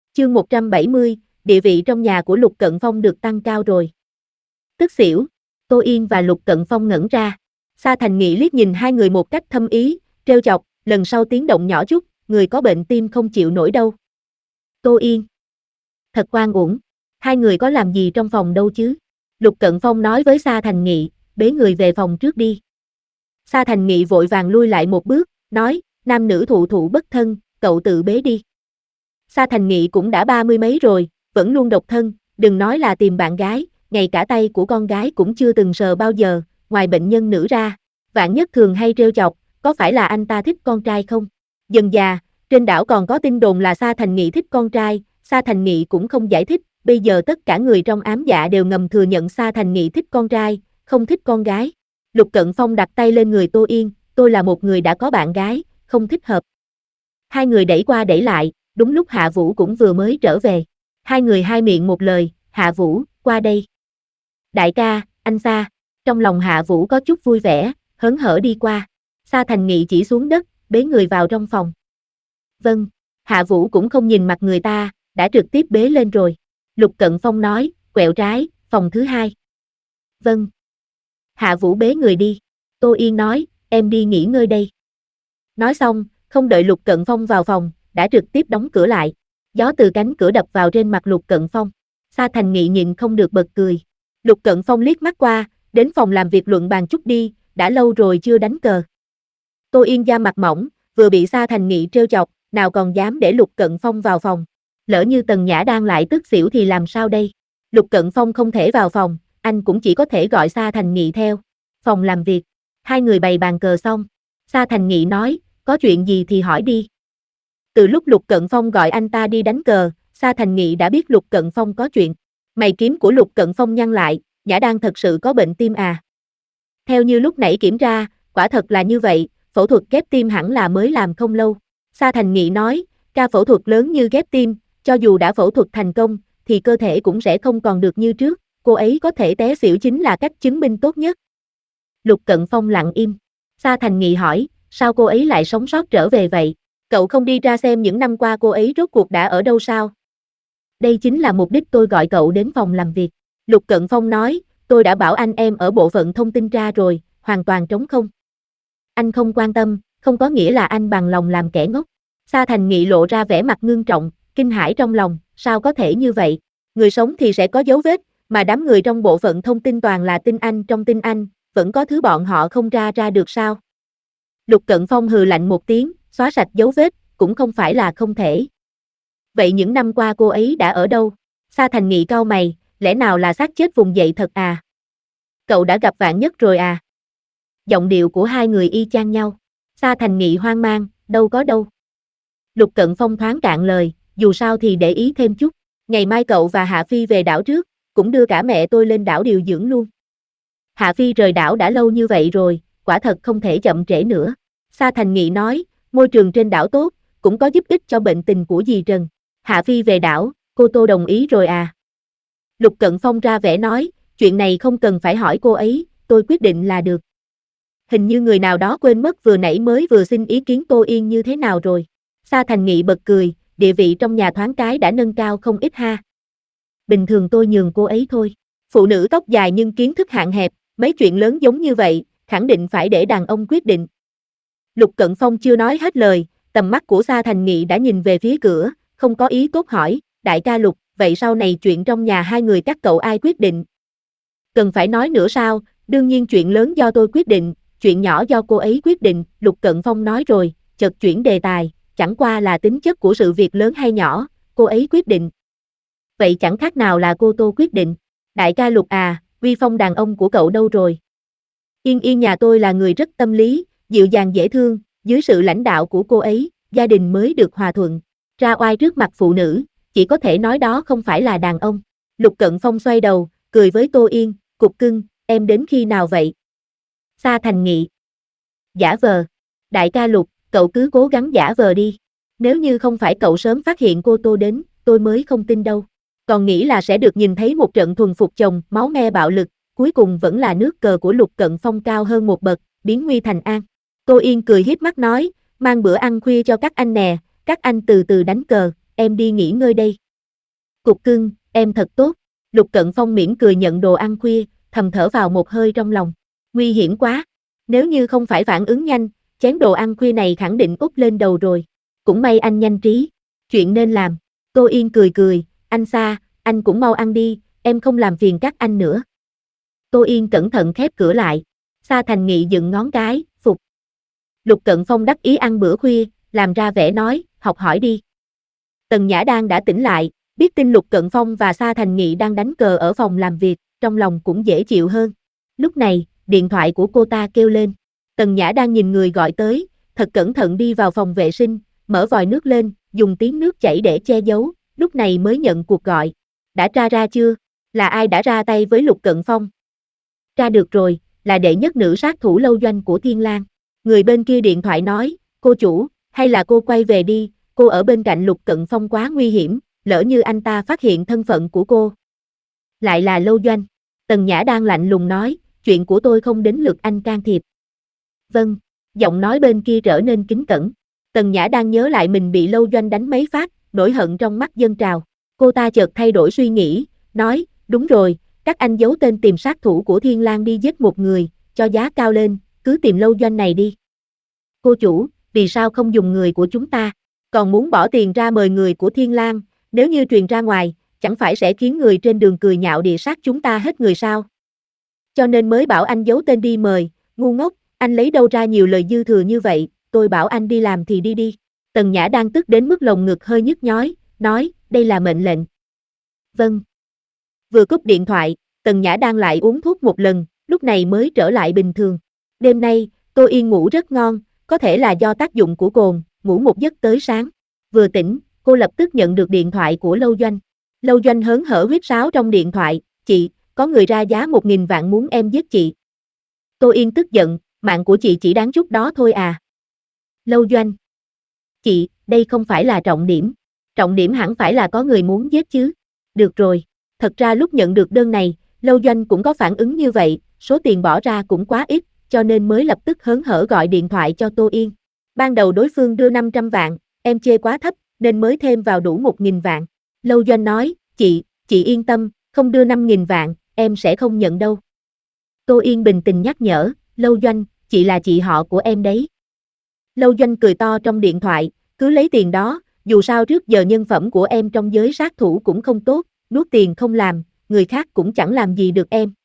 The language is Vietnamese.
Chương 170, địa vị trong nhà của Lục Cận Phong được tăng cao rồi. Tức xỉu, Tô Yên và Lục Cận Phong ngẩn ra. Sa Thành Nghị liếc nhìn hai người một cách thâm ý, trêu chọc, lần sau tiếng động nhỏ chút, người có bệnh tim không chịu nổi đâu. Tô Yên. Thật oan uổng, hai người có làm gì trong phòng đâu chứ? Lục Cận Phong nói với Sa Thành Nghị, bế người về phòng trước đi. Sa Thành Nghị vội vàng lui lại một bước, nói, nam nữ thụ thụ bất thân, cậu tự bế đi. Sa Thành Nghị cũng đã 30 mấy rồi, vẫn luôn độc thân, đừng nói là tìm bạn gái, ngay cả tay của con gái cũng chưa từng sờ bao giờ, ngoài bệnh nhân nữ ra. Vạn Nhất thường hay trêu chọc, có phải là anh ta thích con trai không? Dần già, trên đảo còn có tin đồn là Sa Thành Nghị thích con trai, Sa Thành Nghị cũng không giải thích, bây giờ tất cả người trong ám dạ đều ngầm thừa nhận Sa Thành Nghị thích con trai, không thích con gái. Lục Cận Phong đặt tay lên người Tô Yên, tôi là một người đã có bạn gái, không thích hợp. Hai người đẩy qua đẩy lại, đúng lúc Hạ Vũ cũng vừa mới trở về. Hai người hai miệng một lời, Hạ Vũ, qua đây. Đại ca, anh Sa. Trong lòng Hạ Vũ có chút vui vẻ, hớn hở đi qua. Sa Thành Nghị chỉ xuống đất, bế người vào trong phòng. Vâng, Hạ Vũ cũng không nhìn mặt người ta, đã trực tiếp bế lên rồi. Lục Cận Phong nói, quẹo trái, phòng thứ 2. Vâng. Hạ Vũ bế người đi. Tô Yên nói, em đi nghỉ ngơi đây. Nói xong, không đợi Lục Cận Phong vào phòng, đã trực tiếp đóng cửa lại. Gió từ cánh cửa đập vào trên mặt Lục Cận Phong. Sa Thành Nghị nhịn không được bật cười. Lục Cận Phong liếc mắt qua, đến phòng làm việc luận bàn chút đi, đã lâu rồi chưa đánh cờ. Tô Yên da mặt mỏng, vừa bị Sa Thành Nghị trêu chọc, nào còn dám để Lục Cận Phong vào phòng. Lỡ như Tần Nhã đang lại tức xỉu thì làm sao đây? Lục Cận Phong không thể vào phòng, anh cũng chỉ có thể gọi Sa Thành Nghị theo. Phòng làm việc, hai người bày bàn cờ xong. Sa Thành Nghị nói, có chuyện gì thì hỏi đi. Từ lúc Lục Cận Phong gọi anh ta đi đánh cờ, Sa Thành Nghị đã biết Lục Cận Phong có chuyện. Mày kiếm của Lục Cận Phong nhăn lại, Nhã Đan thật sự có bệnh tim à? Theo như lúc nãy kiểm tra, quả thật là như vậy, phẫu thuật ghép tim hẳn là mới làm không lâu. Sa Thành Nghị nói, ca phẫu thuật lớn như ghép tim, cho dù đã phẫu thuật thành công, thì cơ thể cũng sẽ không còn được như trước, cô ấy có thể té xỉu chính là cách chứng minh tốt nhất. Lục Cận Phong lặng im. Sa Thành Nghị hỏi, sao cô ấy lại sống sót trở về vậy? Cậu không đi ra xem những năm qua cô ấy rốt cuộc đã ở đâu sao? Đây chính là mục đích tôi gọi cậu đến phòng làm việc. Lục Cận Phong nói, tôi đã bảo anh em ở bộ phận thông tin ra rồi, hoàn toàn trống không. Anh không quan tâm, không có nghĩa là anh bằng lòng làm kẻ ngốc. Sa Thành Nghị lộ ra vẻ mặt ngưng trọng, kinh hãi trong lòng, sao có thể như vậy? Người sống thì sẽ có dấu vết, mà đám người trong bộ phận thông tin toàn là tinh anh trong tinh anh, vẫn có thứ bọn họ không ra được sao? Lục Cận Phong hừ lạnh một tiếng, xóa sạch dấu vết, cũng không phải là không thể. Vậy những năm qua cô ấy đã ở đâu? Sa Thành Nghị cau mày, lẽ nào là xác chết vùng dậy thật à? Cậu đã gặp Vạn Nhất rồi à? Giọng điệu của hai người y chang nhau. Sa Thành Nghị hoang mang, đâu có đâu. Lục Cận Phong thoáng cạn lời, dù sao thì để ý thêm chút. Ngày mai cậu và Hạ Phi về đảo trước, cũng đưa cả mẹ tôi lên đảo điều dưỡng luôn. Hạ Phi rời đảo đã lâu như vậy rồi, quả thật không thể chậm trễ nữa. Sa Thành Nghị nói, môi trường trên đảo tốt, cũng có giúp ích cho bệnh tình của dì Trần. Hạ Phi về đảo, cô Tô đồng ý rồi à? Lục Cận Phong ra vẻ nói, chuyện này không cần phải hỏi cô ấy, tôi quyết định là được. Hình như người nào đó quên mất vừa nãy mới vừa xin ý kiến Tô Yên như thế nào rồi. Sa Thành Nghị bật cười, địa vị trong nhà thoáng cái đã nâng cao không ít ha. Bình thường tôi nhường cô ấy thôi. Phụ nữ tóc dài nhưng kiến thức hạn hẹp, mấy chuyện lớn giống như vậy, khẳng định phải để đàn ông quyết định. Lục Cận Phong chưa nói hết lời, tầm mắt của Sa Thành Nghị đã nhìn về phía cửa, không có ý tốt hỏi, đại ca Lục, vậy sau này chuyện trong nhà hai người các cậu ai quyết định? Cần phải nói nữa sao, đương nhiên chuyện lớn do tôi quyết định, chuyện nhỏ do cô ấy quyết định, Lục Cận Phong nói rồi, chợt chuyển đề tài, chẳng qua là tính chất của sự việc lớn hay nhỏ, cô ấy quyết định. Vậy chẳng khác nào là cô Tô quyết định. Đại ca Lục à, uy phong đàn ông của cậu đâu rồi? Yên Yên nhà tôi là người rất tâm lý, dịu dàng dễ thương, dưới sự lãnh đạo của cô ấy, gia đình mới được hòa thuận. Ra oai trước mặt phụ nữ, chỉ có thể nói đó không phải là đàn ông. Lục Cận Phong xoay đầu, cười với Tô Yên, cục cưng, em đến khi nào vậy? Sa Thành Nghị. Giả vờ. Đại ca Lục, cậu cứ cố gắng giả vờ đi. Nếu như không phải cậu sớm phát hiện cô Tô đến, tôi mới không tin đâu. Còn nghĩ là sẽ được nhìn thấy một trận thuần phục chồng, máu me bạo lực, cuối cùng vẫn là nước cờ của Lục Cận Phong cao hơn một bậc, biến nguy thành an. Tô Yên cười hiếp mắt nói, mang bữa ăn khuya cho các anh nè, các anh từ từ đánh cờ, em đi nghỉ ngơi đây. Cục cưng, em thật tốt. Lục Cận Phong mỉm cười nhận đồ ăn khuya, thầm thở vào một hơi trong lòng. Nguy hiểm quá. Nếu như không phải phản ứng nhanh, chén đồ ăn khuya này khẳng định úp lên đầu rồi. Cũng may anh nhanh trí. Chuyện nên làm. Tô Yên cười cười, anh Sa, anh cũng mau ăn đi, em không làm phiền các anh nữa. Tô Yên cẩn thận khép cửa lại. Sa Thành Nghị dựng ngón cái, phục. Lục Cận Phong đắc ý ăn bữa khuya, làm ra vẻ nói, học hỏi đi. Tần Nhã Đan đã tỉnh lại, biết tin Lục Cận Phong và Sa Thành Nghị đang đánh cờ ở phòng làm việc, trong lòng cũng dễ chịu hơn. Lúc này, điện thoại của cô ta kêu lên. Tần Nhã Đan nhìn người gọi tới, thật cẩn thận đi vào phòng vệ sinh, mở vòi nước lên, dùng tiếng nước chảy để che giấu, lúc này mới nhận cuộc gọi. Đã tra ra chưa? Là ai đã ra tay với Lục Cận Phong? Tra được rồi, là đệ nhất nữ sát thủ lâu doanh của Thiên Lang. Người bên kia điện thoại nói, cô chủ, hay là cô quay về đi, cô ở bên cạnh Lục Cận Phong quá nguy hiểm, lỡ như anh ta phát hiện thân phận của cô. Lại là lâu doanh. Tần Nhã đang lạnh lùng nói, chuyện của tôi không đến lượt anh can thiệp. Vâng, giọng nói bên kia trở nên kính cẩn. Tần Nhã đang nhớ lại mình bị lâu doanh đánh mấy phát, nổi hận trong mắt dâng trào. Cô ta chợt thay đổi suy nghĩ, nói, đúng rồi, các anh giấu tên tìm sát thủ của Thiên Lang đi giết một người, cho giá cao lên, cứ tìm lâu doanh này đi. Cô chủ, vì sao không dùng người của chúng ta, còn muốn bỏ tiền ra mời người của Thiên Lang, nếu như truyền ra ngoài, chẳng phải sẽ khiến người trên đường cười nhạo địa sát chúng ta hết người sao? Cho nên mới bảo anh giấu tên đi mời, ngu ngốc, anh lấy đâu ra nhiều lời dư thừa như vậy, tôi bảo anh đi làm thì đi đi. Tần Nhã đang tức đến mức lồng ngực hơi nhức nhói, nói, đây là mệnh lệnh. Vâng. Vừa cúp điện thoại, Tần Nhã đang lại uống thuốc một lần, lúc này mới trở lại bình thường. Đêm nay, Tô Yên ngủ rất ngon, có thể là do tác dụng của cồn, ngủ một giấc tới sáng. Vừa tỉnh, cô lập tức nhận được điện thoại của Lâu Doanh. Lâu Doanh hớn hở huýt sáo trong điện thoại, chị, có người ra giá 1.000 vạn muốn em giết chị. Tô Yên tức giận, mạng của chị chỉ đáng chút đó thôi à. Lâu Doanh. Chị, đây không phải là trọng điểm. Trọng điểm hẳn phải là có người muốn giết chứ. Được rồi, thật ra lúc nhận được đơn này, Lâu Doanh cũng có phản ứng như vậy, số tiền bỏ ra cũng quá ít, cho nên mới lập tức hớn hở gọi điện thoại cho Tô Yên. Ban đầu đối phương đưa 500 vạn, em chê quá thấp, nên mới thêm vào đủ 1.000 vạn. Lâu Doanh nói, chị yên tâm, không đưa 5.000 vạn, em sẽ không nhận đâu. Tô Yên bình tĩnh nhắc nhở, Lâu Doanh, chị là chị họ của em đấy. Lâu Doanh cười to trong điện thoại, cứ lấy tiền đó, dù sao trước giờ nhân phẩm của em trong giới sát thủ cũng không tốt, nuốt tiền không làm, người khác cũng chẳng làm gì được em.